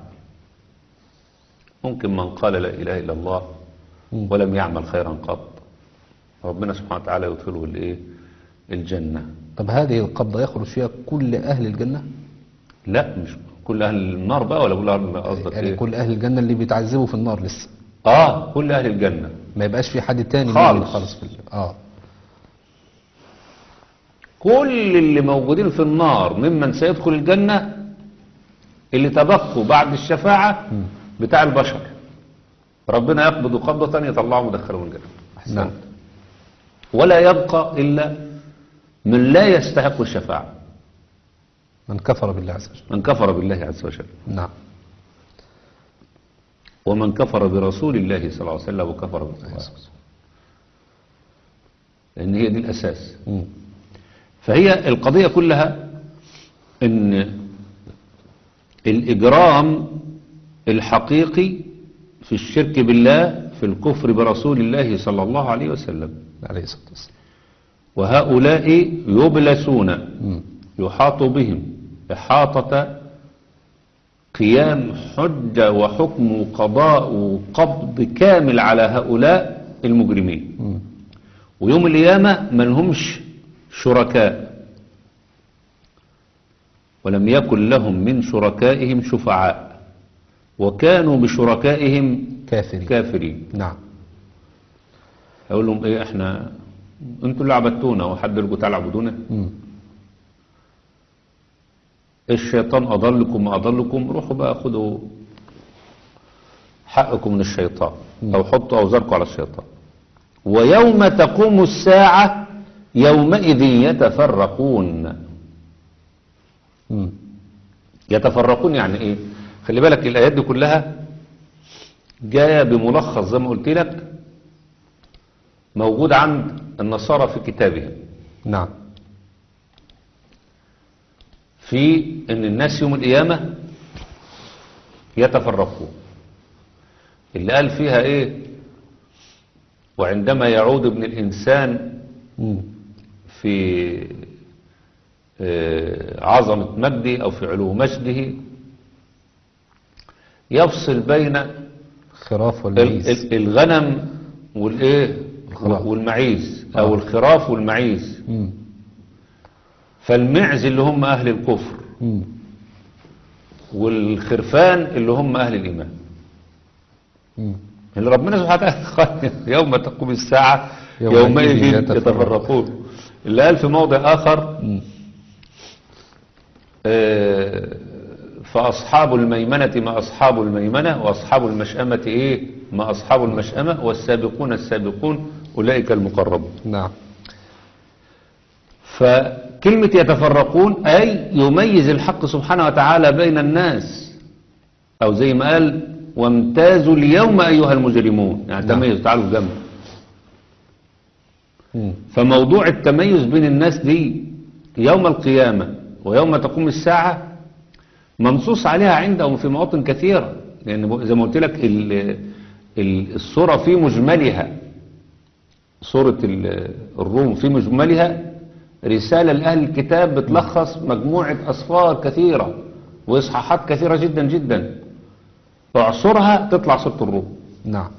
C: ممكن من قال لا إله إلا الله
B: مم.
C: ولم يعمل خيرا قط، ربنا سبحانه وتعالى يدخله الايه؟ الجنة.
B: طب هذه القبضة يخرج فيها كل أهل الجنة؟
C: لا مش كل أهل النار بقى، ولا كل أهل قصدك
B: يعني
C: إيه؟
B: كل أهل الجنة اللي بيتعذبوا في النار لسه،
C: آه كل أهل الجنة
B: ما يبقاش في حد تاني
C: خالص.
B: مؤمن خالص في ال- اه
C: كل اللي موجودين في النار ممن سيدخل الجنة اللي تبقوا بعد الشفاعة بتاع البشر، ربنا يقبض قبضة يطلعهم ويدخلهم الجنة. أحسنت.
B: نعم.
C: ولا يبقى إلا من لا يستحق الشفاعة،
B: من كفر بالله عز وجل.
C: من كفر بالله عز وجل
B: نعم.
C: ومن كفر برسول الله صلى الله عليه وسلم وكفر بالله، لأن هي دي الأساس.
B: مم.
C: فهي القضية كلها ان الإجرام الحقيقي في الشرك بالله في الكفر برسول الله صلى الله عليه وسلم،
B: عليه الصلاة والسلام.
C: وهؤلاء يبلسون
B: مم.
C: يحاط بهم إحاطة قيام حجة وحكم وقضاء وقبض كامل على هؤلاء المجرمين.
B: مم.
C: ويوم القيامة ما لهمش شركاء، ولم يكن لهم من شركائهم شفعاء وكانوا بشركائهم
B: كافرين.
C: كافرين.
B: نعم.
C: أقول لهم إيه، إحنا أنتوا اللي عبدتونا وحد لكم تعالوا عبدونا؟
B: مم.
C: الشيطان أضلكم وأضلكم، روحوا بقى خدوا حقكم من الشيطان أو حطوا أوزاركم على الشيطان. ويوم تقوم الساعة يومئذ يتفرقون.
B: مم.
C: يتفرقون يعني إيه؟ خلي بالك الآيات دي كلها جاية بملخص زي ما قلت لك موجود عند النصارى في كتابهم،
B: نعم.
C: في ان الناس يوم القيامة يتفرقون، اللي قال فيها ايه، وعندما يعود ابن الانسان
B: مم.
C: في آه، عظمة مجده او في علو مجده يفصل بين
B: خراف
C: ال-
B: والمعيز.
C: ال- الغنم والايه
B: الخراف.
C: والمعيز او
B: آه.
C: الخراف والمعيز.
B: مم.
C: فالمعز اللي هم اهل الكفر
B: مم.
C: والخرفان اللي هم اهل الايمان،
B: مم.
C: اللي ربنا سبحانه وتعالى قال يوم تقوم الساعة
B: يومئذ
C: يومئذ
B: يتفرقون.
C: يتفرقون. اللي قال في موضع آخر
B: مم.
C: آه، فأصحاب الميمنة ما أصحاب الميمنة وأصحاب المشأمة إيه ما أصحاب المشأمة والسابقون السابقون أولئك المقربون.
B: نعم.
C: فكلمة يتفرقون أي يميز الحق سبحانه وتعالى بين الناس، أو زي ما قال وامتازوا اليوم أيها المجرمون، يعني
B: نعم.
C: تميز، تعالوا جنب.
B: مم.
C: فموضوع التميز بين الناس دي يوم القيامة ويوم تقوم الساعة منصوص عليها عندهم في مواطن كثيرة، لأن زي ما قلت لك ال- ال- الصورة في مجملها، صورة ال- الروم في مجملها رسالة لأهل الكتاب بتلخص مجموعة أصفار كثيرة وإصحاحات كثيرة جدا جدا، اعصرها تطلع صورة الروم.
B: نعم.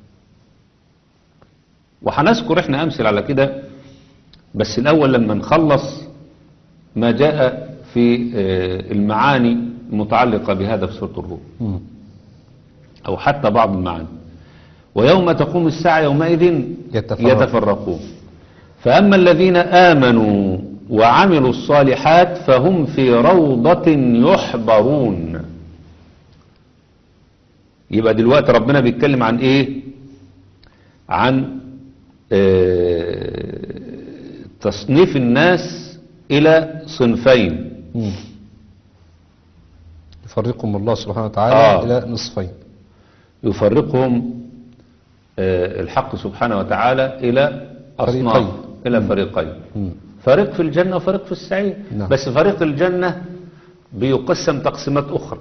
C: وهنذكر احنا أمثل على كده، بس الأول لما نخلص ما جاء في آه، المعاني المتعلقة بهذا في سورة الروم،
B: مم.
C: أو حتى بعض المعاني. ويوم تقوم الساعة يومئذ
B: يتفرقون.
C: يتفرقون فأما الذين آمنوا وعملوا الصالحات فهم في روضة يحبرون. يبقى دلوقتي ربنا بيتكلم عن ايه، عن آه، تصنيف الناس إلى صنفين.
B: مم. يفرقهم الله سبحانه وتعالى
C: آه.
B: إلى نصفين.
C: يفرقهم آه، الحق سبحانه وتعالى إلى أصناف،
B: فريقين.
C: إلى فريقين،
B: مم.
C: فريق في الجنة وفريق في السعير.
B: نعم.
C: بس فريق الجنة بيقسم تقسيمات أخرى،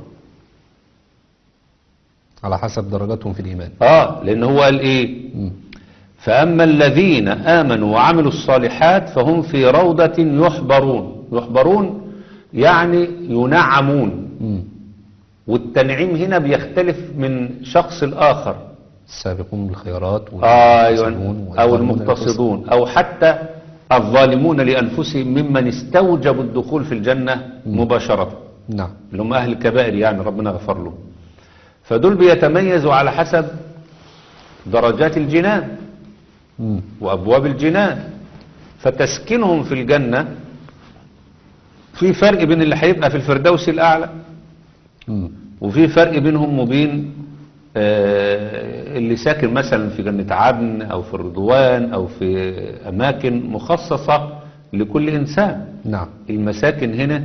B: على حسب درجاتهم في الإيمان.
C: آه لأن هو قال إيه،
B: مم.
C: فأما الذين آمنوا وعملوا الصالحات فهم في روضة يحبرون. يحبرون يعني ينعمون،
B: مم.
C: والتنعيم هنا بيختلف من شخص الآخر.
B: السابقون بالخيرات
C: أيوة،
B: والمقتصدون
C: أو
B: والظالمون
C: المقتصدون أو حتى الظالمون لأنفسهم ممن استوجبوا الدخول في الجنة مباشرة،
B: للقسم. نعم.
C: اللي هم أهل الكبائر، يعني ربنا غفر لهم. فدول بيتميزوا على حسب درجات الجنان
B: مم.
C: وأبواب الجنان، فتسكنهم في الجنة في فرق بين اللي هيبقى في الفردوس الأعلى،
B: مم.
C: وفي فرق بينهم وبين آه، اللي ساكن مثلا في جنة عدن أو في الرضوان أو في أماكن مخصصة لكل إنسان.
B: نعم.
C: المساكن هنا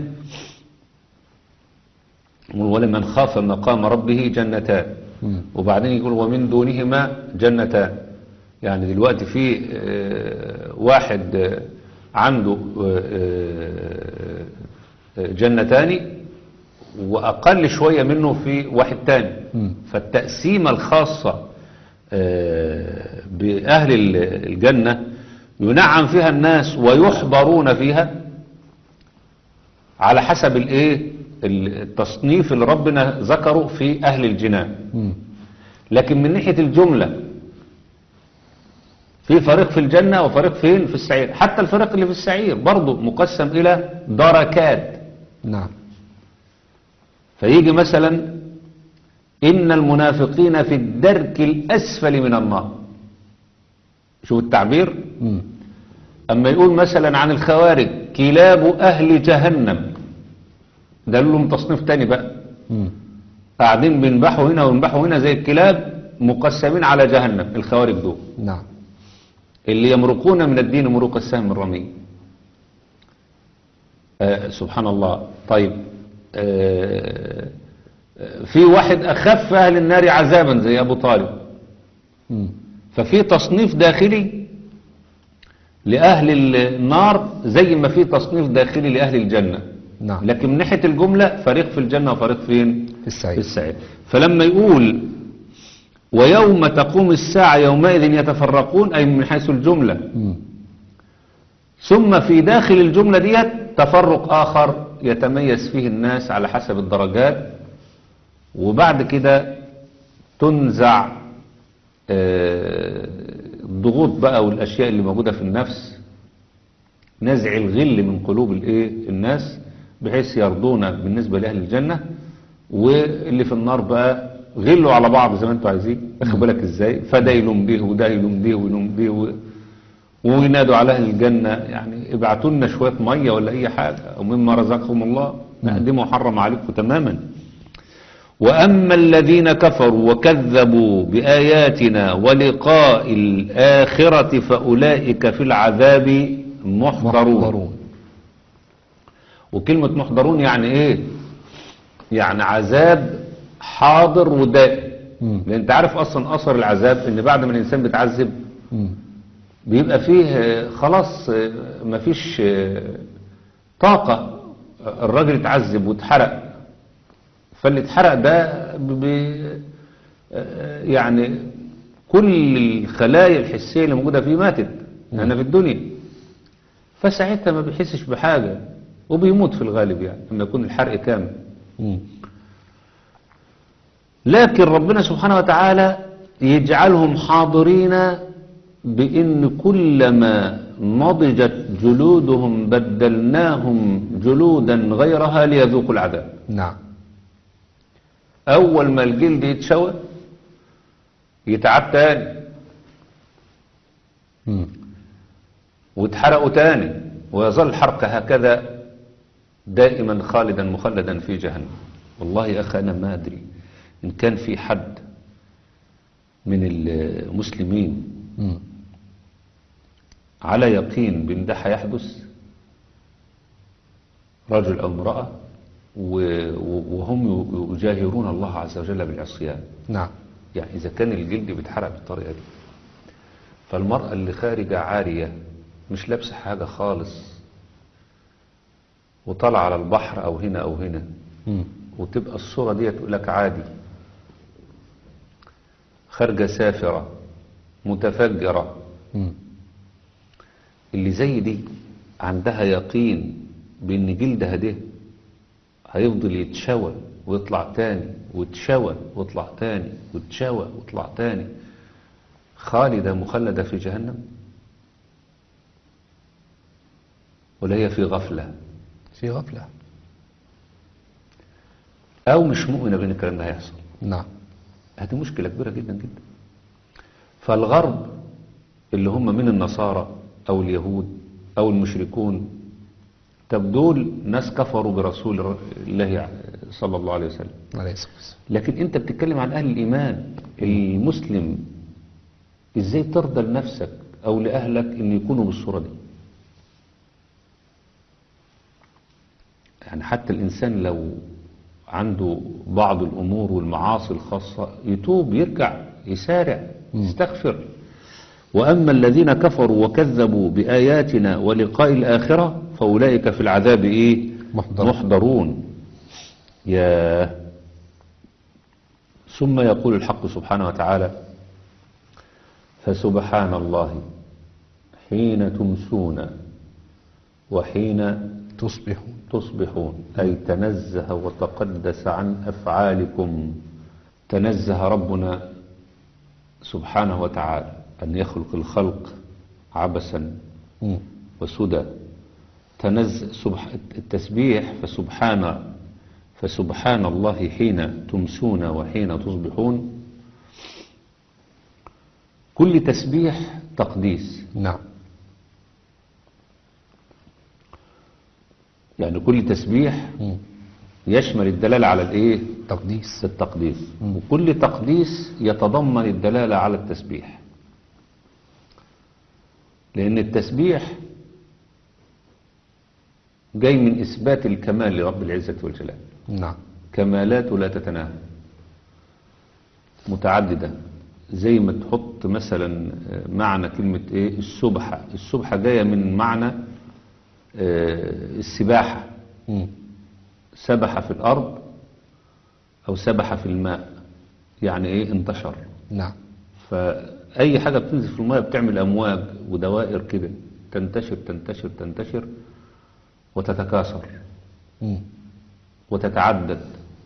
C: ولمن خاف مقام ربه جنتان،
B: مم.
C: وبعدين يقول ومن دونهما جنتان. يعني دلوقتي في آه، واحد آه، عنده آه، آه، جنتان وأقل شوية منه في واحد تاني.
B: مم.
C: فالتقسيمة الخاصة آه، بأهل الجنة ينعم فيها الناس ويحبرون فيها على حسب الايه التصنيف اللي ربنا ذكره في أهل الجنان.
B: مم.
C: لكن من ناحية الجملة في فريق في الجنة وفريق فين في السعير. حتى الفريق اللي في السعير برضه مقسم إلى دركات.
B: نعم.
C: فيجي مثلا إن المنافقين في الدرك الأسفل من النار. شوف التعبير.
B: مم.
C: أما يقول مثلا عن الخوارج كلاب أهل جهنم، ده لهم تصنيف تاني بقى.
B: مم.
C: قاعدين بينبحوا هنا وينبحوا هنا زي الكلاب، مقسمين على جهنم الخوارج دول،
B: نعم.
C: اللي يمرقون من الدين مروق السهم الرمي. آه سبحان الله. طيب آه في واحد أخف أهل النار عذابا زي أبو طالب.
B: مم.
C: ففي تصنيف داخلي لأهل النار زي ما في تصنيف داخلي لأهل الجنة.
B: نعم.
C: لكن من ناحية الجملة فريق في الجنة وفريق فين
B: في السعير.
C: في السعير. فلما يقول ويوم تقوم الساعة يومئذ يتفرقون، أي من حيث الجملة.
B: مم.
C: ثم في داخل الجملة ديت تفرق آخر يتميز فيه الناس على حسب الدرجات، وبعد كده تنزع الضغوط بقى والأشياء اللي موجودة في النفس، نزع الغل من قلوب الايه الناس بحيث يرضون بالنسبة لأهل الجنة، واللي في النار بقى غلوا على بعض زي ما انتوا عايزين. اخد بالك ازاي؟ فده يلوم به وده يلوم به ويلوم به و... وينادوا على أهل الجنة يعني ابعتوا لنا شوية مية ولا أي حاجة أو مما رزقهم الله، دي محرم عليكم تماما. وأما الذين كفروا وكذبوا بآياتنا ولقاء الآخرة فأولئك في العذاب محضرون. محضرون. وكلمة محضرون يعني إيه؟ يعني عذاب حاضر ودائم. لأن أنت عارف أصلا أثر العذاب إن بعد ما الإنسان بيتعذب بيبقى فيه خلاص مفيش طاقة. الراجل اتعذب واتحرق، فاللي اتحرق ده يعني كل الخلايا الحسية اللي موجودة فيه ماتت هنا في الدنيا، فساعتها ما بيحسش بحاجة وبيموت في الغالب يعني لما يكون الحرق كامل. لكن ربنا سبحانه وتعالى يجعلهم حاضرين بأن كلما نضجت جلودهم بدلناهم جلودا غيرها ليذوقوا العذاب.
B: نعم.
C: أول ما الجلد يتشوى يتعب تاني ويتحرقوا تاني، ويظل الحرق هكذا دائما خالدا مخلدا في جهنم. والله يا أخي أنا ما أدري إن كان في حد من المسلمين م. على يقين بأن ده هيحدث، رجل أو امرأة، وهم يجاهرون الله عز وجل بالعصيان.
B: نعم.
C: يعني إذا كان الجلد بيتحرق بالطريقة دي، فالمرأة اللي خارجة عارية مش لابسة حاجة خالص وطلع على البحر أو هنا أو هنا م. وتبقى الصورة دي تقول لك عادي، خارجة سافرة متفجرة م. اللي زي دي عندها يقين بأن جلدها ده هيفضل يتشوى ويطلع تاني ويتشوى ويطلع تاني ويتشوى ويطلع تاني، خالدة مخلدة في جهنم، ولا هي في غفلة؟
B: في غفلة،
C: أو مش مؤمنة بأن الكلام ده هيحصل.
B: نعم.
C: هذه مشكلة كبيرة جدا جدا. فالغرب اللي هم من النصارى أو اليهود أو المشركون، طب دول ناس كفروا برسول الله صلى الله عليه وسلم.
B: عليه الصلاة والسلام.
C: لكن أنت بتتكلم عن أهل الإيمان المسلم، إزاي ترضى لنفسك أو لأهلك أن يكونوا بالصورة دي؟ يعني حتى الإنسان لو عنده بعض الأمور والمعاصي الخاصة يتوب يرجع يسارع يستغفر. وأما الذين كفروا وكذبوا بآياتنا ولقاء الآخرة فأولئك في العذاب إيه؟
B: محضر.
C: محضرون. يا ثم يقول الحق سبحانه وتعالى فسبحان الله حين تمسون وحين
B: تصبحون
C: تصبحون أي تنزه وتقدس عن أفعالكم. تنزه ربنا سبحانه وتعالى أن يخلق الخلق عبسا
B: مم.
C: وسدى. تنزل سبح التسبيح فسبحان فسبحان الله حين تمسون وحين تصبحون. كل تسبيح تقديس،
B: نعم.
C: يعني كل تسبيح
B: مم.
C: يشمل الدلالة على الايه؟
B: تقديس.
C: التقديس.
B: مم.
C: وكل تقديس يتضمن الدلالة على التسبيح، لأن التسبيح جاي من إثبات الكمال لرب العزة والجلال.
B: نعم.
C: كمالاته لا تتناهى، متعددة. زي ما تحط مثلا معنى كلمة ايه؟ السبحة. السبحة جاية من معنى آه، السباحة.
B: مم.
C: سبح في الأرض أو سبح في الماء، يعني ايه؟ انتشر.
B: نعم.
C: فأي حاجة بتنزل في الماء بتعمل أمواج ودوائر كده، تنتشر تنتشر تنتشر وتتكاثر
B: مم.
C: وتتعدد.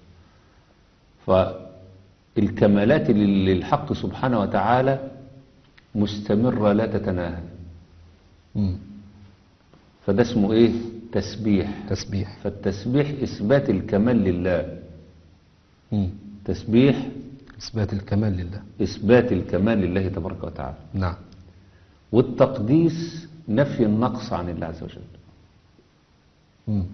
C: فالكمالات للحق سبحانه وتعالى مستمرة لا تتناهى.
B: مم.
C: فده اسمه ايه؟ تسبيح.
B: تسبيح.
C: فالتسبيح إثبات الكمال لله.
B: مم.
C: تسبيح
B: إثبات الكمال لله.
C: إثبات الكمال لله تبارك وتعالى.
B: نعم.
C: والتقديس نفي النقص عن الله عز وجل.
B: مم.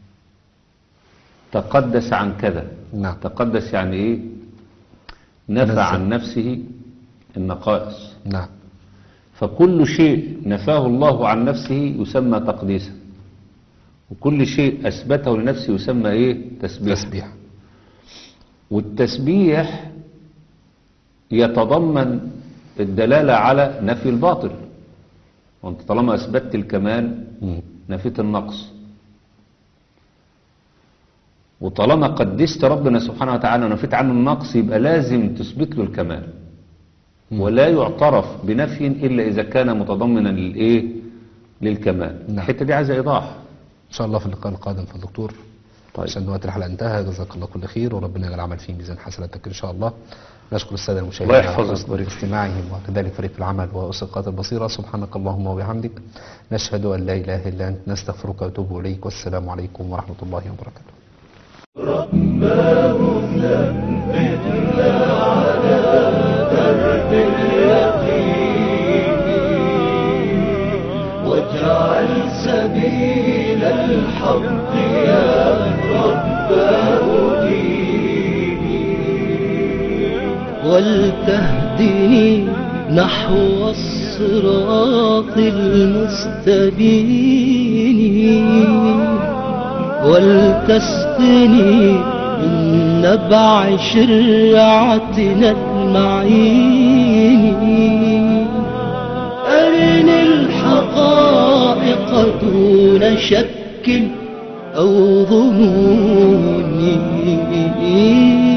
C: تقدس عن كذا.
B: نعم.
C: تقدس يعني ايه؟ نفى
B: تنزه.
C: عن نفسه النقائص.
B: نعم.
C: فكل شيء نفاه الله عن نفسه يسمى تقديسا، وكل شيء أثبته لنفسه يسمى ايه؟ تسبيح.
B: تسبيح.
C: والتسبيح يتضمن الدلالة على نفي الباطل، وانت طالما أثبتت الكمال
B: مم.
C: نفيت النقص. وطالما قدست ربنا سبحانه وتعالى ونفيت عنه النقص يبقى لازم تثبت له الكمال.
B: مم.
C: ولا يعترف بنفي إلا إذا كان متضمنا للإيه؟ للكمال.
B: نعم.
C: الحتة دي عايزة إيضاح.
B: إن شاء الله في اللقاء القادم في الدكتور.
C: طيب.
B: عشان وقت الحلقة انتهى، جزاك الله كل خير، وربنا يجعل العمل فيه ميزان حسناتك إن شاء الله. نشكر السادة المشاهدين
C: الله
B: على
C: يحفظك
B: حسن
C: ويبارك.
B: استماعهم، وكذلك فريق العمل وأسقاط البصيرة. سبحانك اللهم وبحمدك، نشهد أن لا إله إلا أنت، نستغفرك ونتوب إليك، والسلام عليكم ورحمة الله وبركاته.
A: واجعل سبيل الحق يا رب أديني، ولتهدني نحو الصراط المستبين، ولتسقني من نبع شرعتنا المعين. أرني الحقائق دون شك أو ظنون.